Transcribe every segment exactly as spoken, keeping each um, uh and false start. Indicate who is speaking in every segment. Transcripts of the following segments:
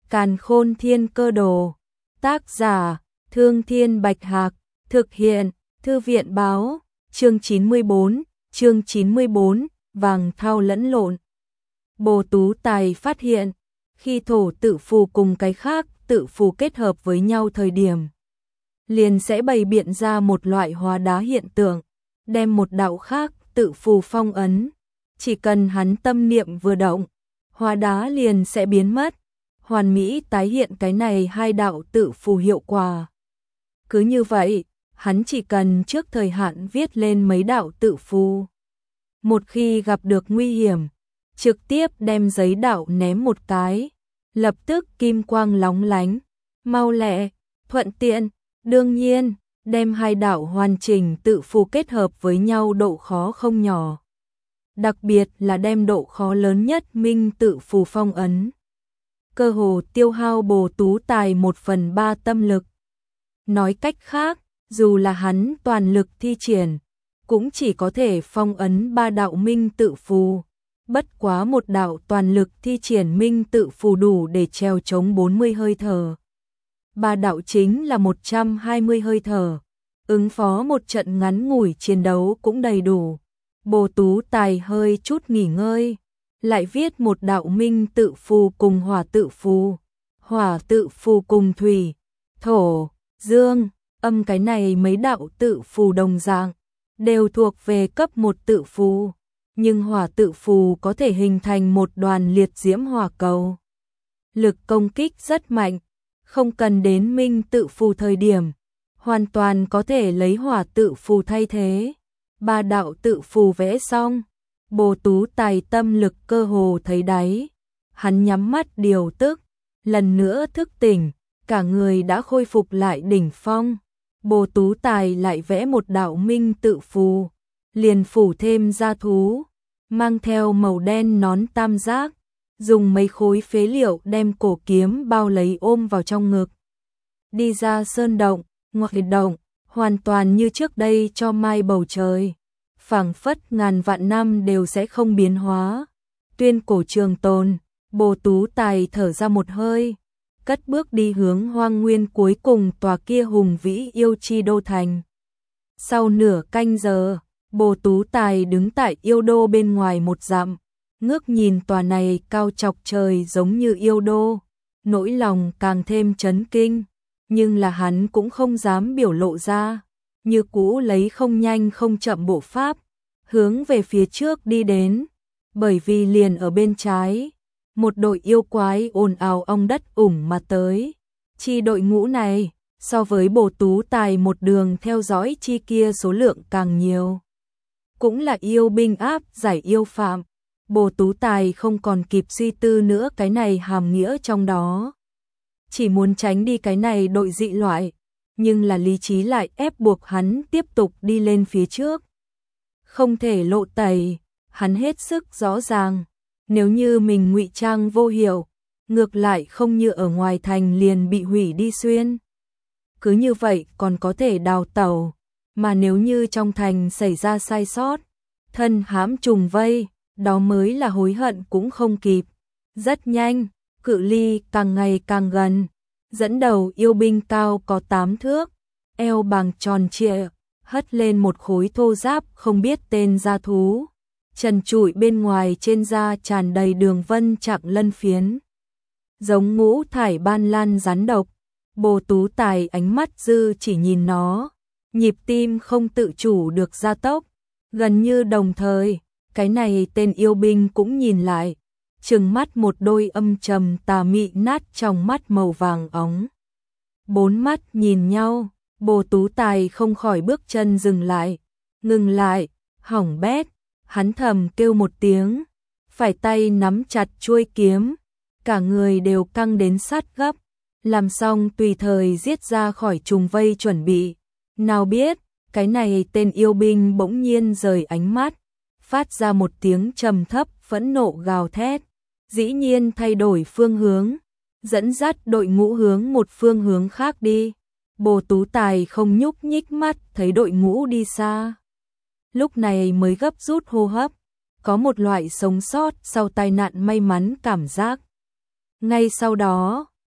Speaker 1: Càn Khôn Thiên Cơ Đồ. Tác giả: Thương Thiên Bạch Hạc. Thực hiện: Thư viện Báo. Chương chín mươi bốn, chương chín mươi bốn, vàng thau lẫn lộn. Bồ Tú Tài phát hiện, khi thổ tự phù cùng cái khác tự phù kết hợp với nhau thời điểm, liền sẽ bày biện ra một loại hóa đá hiện tượng, đem một đạo khác tự phù phong ấn. Chỉ cần hắn tâm niệm vừa động, hóa đá liền sẽ biến mất, hoàn mỹ tái hiện cái này hai đạo tự phù hiệu quả. Cứ như vậy, hắn chỉ cần trước thời hạn viết lên mấy đạo tự phù. Một khi gặp được nguy hiểm, trực tiếp đem giấy đạo ném một cái, lập tức kim quang lóng lánh, mau lẹ, thuận tiện. Đương nhiên, đem hai đạo hoàn chỉnh tự phù kết hợp với nhau độ khó không nhỏ. Đặc biệt là đem độ khó lớn nhất minh tự phù phong ấn. Cơ hồ tiêu hao Bồ Tú Tài một phần ba tâm lực. Nói cách khác, dù là hắn toàn lực thi triển, cũng chỉ có thể phong ấn ba đạo minh tự phù. Bất quá một đạo toàn lực thi triển minh tự phù đủ để treo chống bốn mươi hơi thở. Ba đạo chính là một trăm hai mươi hơi thở. Ứng phó một trận ngắn ngủi chiến đấu cũng đầy đủ. Bồ Tú Tài hơi chút nghỉ ngơi, lại viết một đạo minh tự phù cùng hỏa tự phù, hỏa tự phù cùng thủy, thổ, dương, âm, cái này mấy đạo tự phù đồng dạng, đều thuộc về cấp một tự phù, nhưng hỏa tự phù có thể hình thành một đoàn liệt diễm hỏa cầu. Lực công kích rất mạnh, không cần đến minh tự phù thời điểm, hoàn toàn có thể lấy hỏa tự phù thay thế. Ba đạo tự phù vẽ xong, Bồ Tú Tài tâm lực cơ hồ thấy đáy. Hắn nhắm mắt điều tức, lần nữa thức tỉnh, cả người đã khôi phục lại đỉnh phong. Bồ Tú Tài lại vẽ một đạo minh tự phù, liền phủ thêm da thú, mang theo màu đen nón tam giác, dùng mấy khối phế liệu đem cổ kiếm bao lấy ôm vào trong ngực. Đi ra sơn động, ngoại động, hoàn toàn như trước đây cho mai bầu trời, phảng phất ngàn vạn năm đều sẽ không biến hóa. Tuyên cổ trường tồn, Bồ Tú Tài thở ra một hơi, cất bước đi hướng hoang nguyên cuối cùng tòa kia hùng vĩ yêu chi đô thành. Sau nửa canh giờ, Bồ Tú Tài đứng tại yêu đô bên ngoài một dặm, ngước nhìn tòa này cao chọc trời giống như yêu đô, nỗi lòng càng thêm chấn kinh. Nhưng là hắn cũng không dám biểu lộ ra, như cũ lấy không nhanh không chậm bộ pháp, hướng về phía trước đi đến, bởi vì liền ở bên trái, một đội yêu quái ồn ào ong đất ủng mà tới. Chi đội ngũ này, so với Bồ Tú Tài một đường theo dõi chi kia số lượng càng nhiều. Cũng là yêu binh áp giải yêu phạm, Bồ Tú Tài không còn kịp suy tư nữa cái này hàm nghĩa trong đó. Chỉ muốn tránh đi cái này đội dị loại, nhưng là lý trí lại ép buộc hắn tiếp tục đi lên phía trước. Không thể lộ tẩy, hắn hết sức rõ ràng, nếu như mình ngụy trang vô hiệu, ngược lại không như ở ngoài thành liền bị hủy đi xuyên. Cứ như vậy còn có thể đào tẩu, mà nếu như trong thành xảy ra sai sót, thân hãm trùng vây, đó mới là hối hận cũng không kịp. Rất nhanh, cự ly càng ngày càng gần, dẫn đầu yêu binh cao có tám thước, eo bằng tròn trịa, hất lên một khối thô giáp không biết tên da thú, trần trụi bên ngoài trên da tràn đầy đường vân chặng lân phiến, giống ngũ thải ban lan rắn độc. Bồ Tú Tài ánh mắt dư chỉ nhìn nó, nhịp tim không tự chủ được gia tốc, gần như đồng thời, cái này tên yêu binh cũng nhìn lại, trừng mắt một đôi âm trầm tà mị nát trong mắt màu vàng óng. Bốn mắt nhìn nhau, Bồ Tú Tài không khỏi bước chân dừng lại, ngừng lại, hỏng bét, hắn thầm kêu một tiếng, phải tay nắm chặt chuôi kiếm, cả người đều căng đến sát gấp, làm xong tùy thời giết ra khỏi trùng vây chuẩn bị. Nào biết, cái này tên yêu binh bỗng nhiên rời ánh mắt, phát ra một tiếng trầm thấp phẫn nộ gào thét, dĩ nhiên thay đổi phương hướng, dẫn dắt đội ngũ hướng một phương hướng khác đi. Bồ Tú Tài không nhúc nhích mắt thấy đội ngũ đi xa, lúc này mới gấp rút hô hấp, có một loại sống sót sau tai nạn may mắn cảm giác. Ngay sau đó,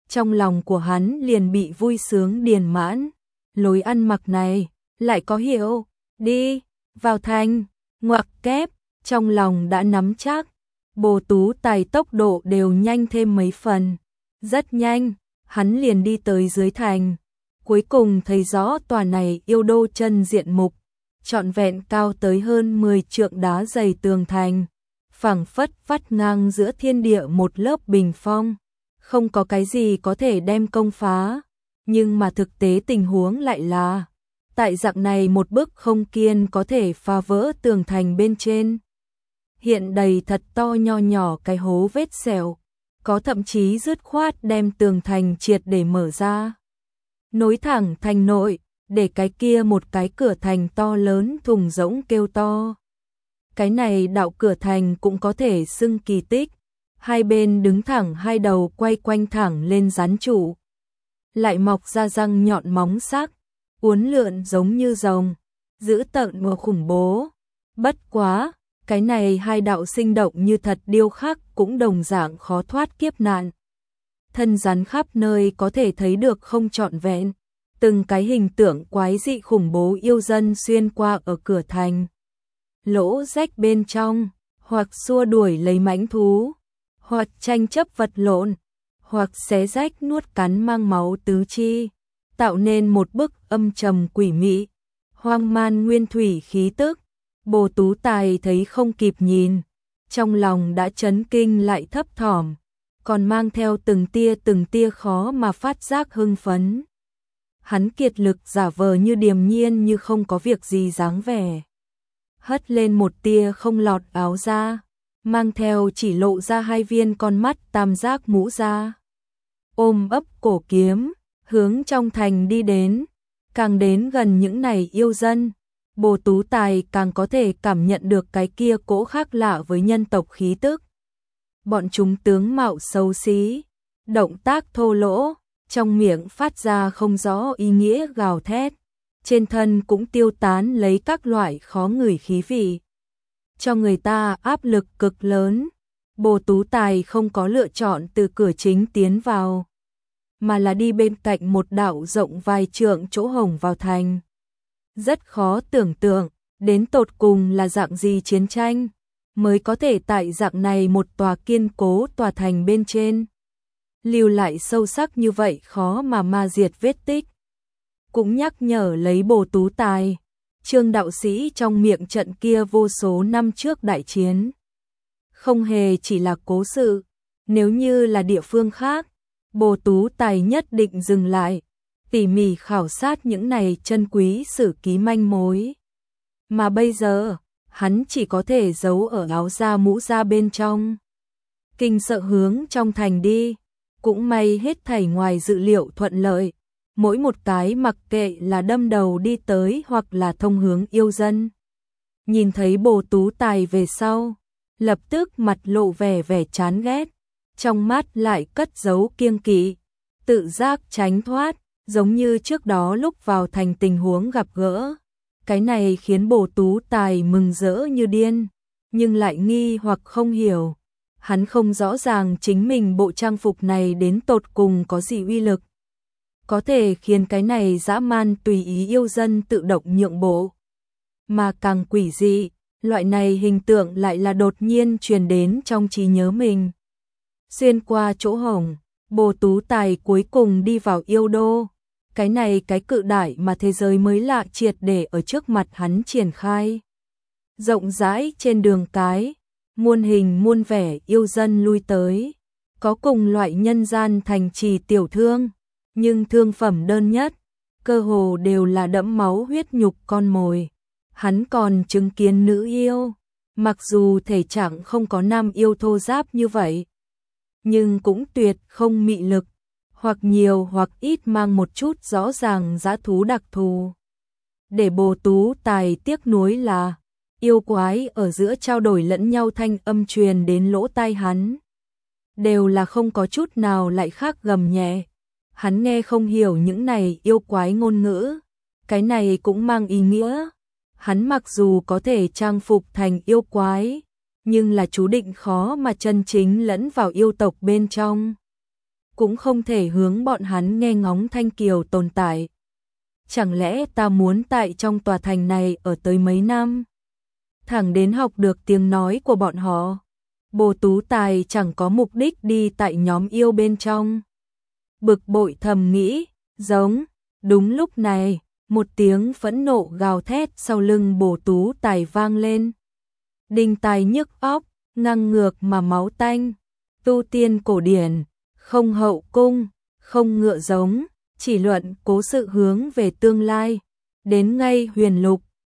Speaker 1: trong lòng của hắn liền bị vui sướng điền mãn. Lối ăn mặc này, lại có hiệu, đi, vào thành, ngoặc kép, trong lòng đã nắm chắc. Bồ Tú Tài tốc độ đều nhanh thêm mấy phần. Rất nhanh, hắn liền đi tới dưới thành. Cuối cùng thấy rõ tòa này yêu đô chân diện mục, trọn vẹn cao tới hơn mười trượng đá dày tường thành, phẳng phất vắt ngang giữa thiên địa một lớp bình phong, không có cái gì có thể đem công phá, nhưng mà thực tế tình huống lại là, tại dạng này một bức không kiên có thể phá vỡ tường thành bên trên. Hiện đầy thật to nho nhỏ cái hố vết sẹo, có thậm chí dứt khoát đem tường thành triệt để mở ra. Nối thẳng thành nội, để cái kia một cái cửa thành to lớn thùng rỗng kêu to. Cái này đạo cửa thành cũng có thể xưng kỳ tích, hai bên đứng thẳng hai đầu quay quanh thẳng lên rắn trụ. Lại mọc ra răng nhọn móng sắc, uốn lượn giống như rồng, dữ tợn và khủng bố. Bất quá, cái này hai đạo sinh động như thật điêu khắc cũng đồng dạng khó thoát kiếp nạn. Thân rắn khắp nơi có thể thấy được không trọn vẹn, từng cái hình tượng quái dị khủng bố yêu dân xuyên qua ở cửa thành. Lỗ rách bên trong, hoặc xua đuổi lấy mãnh thú, hoặc tranh chấp vật lộn, hoặc xé rách nuốt cắn mang máu tứ chi, tạo nên một bức âm trầm quỷ mị, hoang man nguyên thủy khí tức. Bồ Tú Tài thấy không kịp nhìn, trong lòng đã chấn kinh lại thấp thỏm, còn mang theo từng tia từng tia khó mà phát giác hưng phấn. Hắn kiệt lực giả vờ như điềm nhiên như không có việc gì dáng vẻ. Hất lên một tia không lọt áo ra, mang theo chỉ lộ ra hai viên con mắt tam giác mũ ra. Ôm ấp cổ kiếm, hướng trong thành đi đến, càng đến gần những này yêu dân. Bồ Tú Tài càng có thể cảm nhận được cái kia cỗ khác lạ với nhân tộc khí tức. Bọn chúng tướng mạo xấu xí, động tác thô lỗ, trong miệng phát ra không rõ ý nghĩa gào thét, trên thân cũng tiêu tán lấy các loại khó ngửi khí vị, cho người ta áp lực cực lớn. Bồ Tú Tài không có lựa chọn từ cửa chính tiến vào, mà là đi bên cạnh một đạo rộng vài trượng chỗ hổng vào thành. Rất khó tưởng tượng, đến tột cùng là dạng gì chiến tranh, mới có thể tại dạng này một tòa kiên cố tòa thành bên trên. Lưu lại sâu sắc như vậy khó mà ma diệt vết tích. Cũng nhắc nhở lấy Bồ Tú Tài, Trương đạo sĩ trong miệng trận kia vô số năm trước đại chiến. Không hề chỉ là cố sự, nếu như là địa phương khác, Bồ Tú Tài nhất định dừng lại, tỉ mỉ khảo sát những này chân quý sử ký manh mối. Mà bây giờ, hắn chỉ có thể giấu ở áo da mũ da bên trong. Kinh sợ hướng trong thành đi, cũng may hết thảy ngoài dự liệu thuận lợi. Mỗi một cái mặc kệ là đâm đầu đi tới hoặc là thông hướng yêu dân. Nhìn thấy Bồ Tú Tài về sau, lập tức mặt lộ vẻ vẻ chán ghét, trong mắt lại cất giấu kiêng kỵ, tự giác tránh thoát, giống như trước đó lúc vào thành tình huống gặp gỡ. Cái này khiến Bồ Tú Tài mừng rỡ như điên, nhưng lại nghi hoặc không hiểu. Hắn không rõ ràng chính mình bộ trang phục này đến tột cùng có gì uy lực, có thể khiến cái này dã man tùy ý yêu dân tự động nhượng bộ. Mà càng quỷ dị, loại này hình tượng lại là đột nhiên truyền đến trong trí nhớ mình. Xuyên qua chỗ hổng, Bồ Tú Tài cuối cùng đi vào yêu đô. Cái này cái cự đại mà thế giới mới lạ triệt để ở trước mặt hắn triển khai. Rộng rãi trên đường cái, muôn hình muôn vẻ yêu dân lui tới. Có cùng loại nhân gian thành trì tiểu thương, nhưng thương phẩm đơn nhất, cơ hồ đều là đẫm máu huyết nhục con mồi. Hắn còn chứng kiến nữ yêu, mặc dù thể trạng không có nam yêu thô ráp như vậy, nhưng cũng tuyệt không mị lực, hoặc nhiều hoặc ít mang một chút rõ ràng dã thú đặc thù. Để Bồ Tú Tài tiếc nuối là, yêu quái ở giữa trao đổi lẫn nhau thanh âm truyền đến lỗ tai hắn, đều là không có chút nào lại khác gầm nhẹ. Hắn nghe không hiểu những này yêu quái ngôn ngữ, cái này cũng mang ý nghĩa. Hắn mặc dù có thể trang phục thành yêu quái, nhưng là chú định khó mà chân chính lẫn vào yêu tộc bên trong. cũng không thể hướng bọn hắn nghe ngóng Thanh Kiều tồn tại. Chẳng lẽ ta muốn tại trong tòa thành này ở tới mấy năm? Thẳng đến học được tiếng nói của bọn họ. Bồ Tú Tài chẳng có mục đích đi tại nhóm yêu bên trong. Bực bội thầm nghĩ, giống, đúng lúc này, một tiếng phẫn nộ gào thét sau lưng Bồ Tú Tài vang lên. Đinh tai nhức óc, ngang ngược mà máu tanh, tu tiên cổ điển, không hậu cung, không ngựa giống, chỉ luận cố sự hướng về tương lai. Đến ngay huyền lục,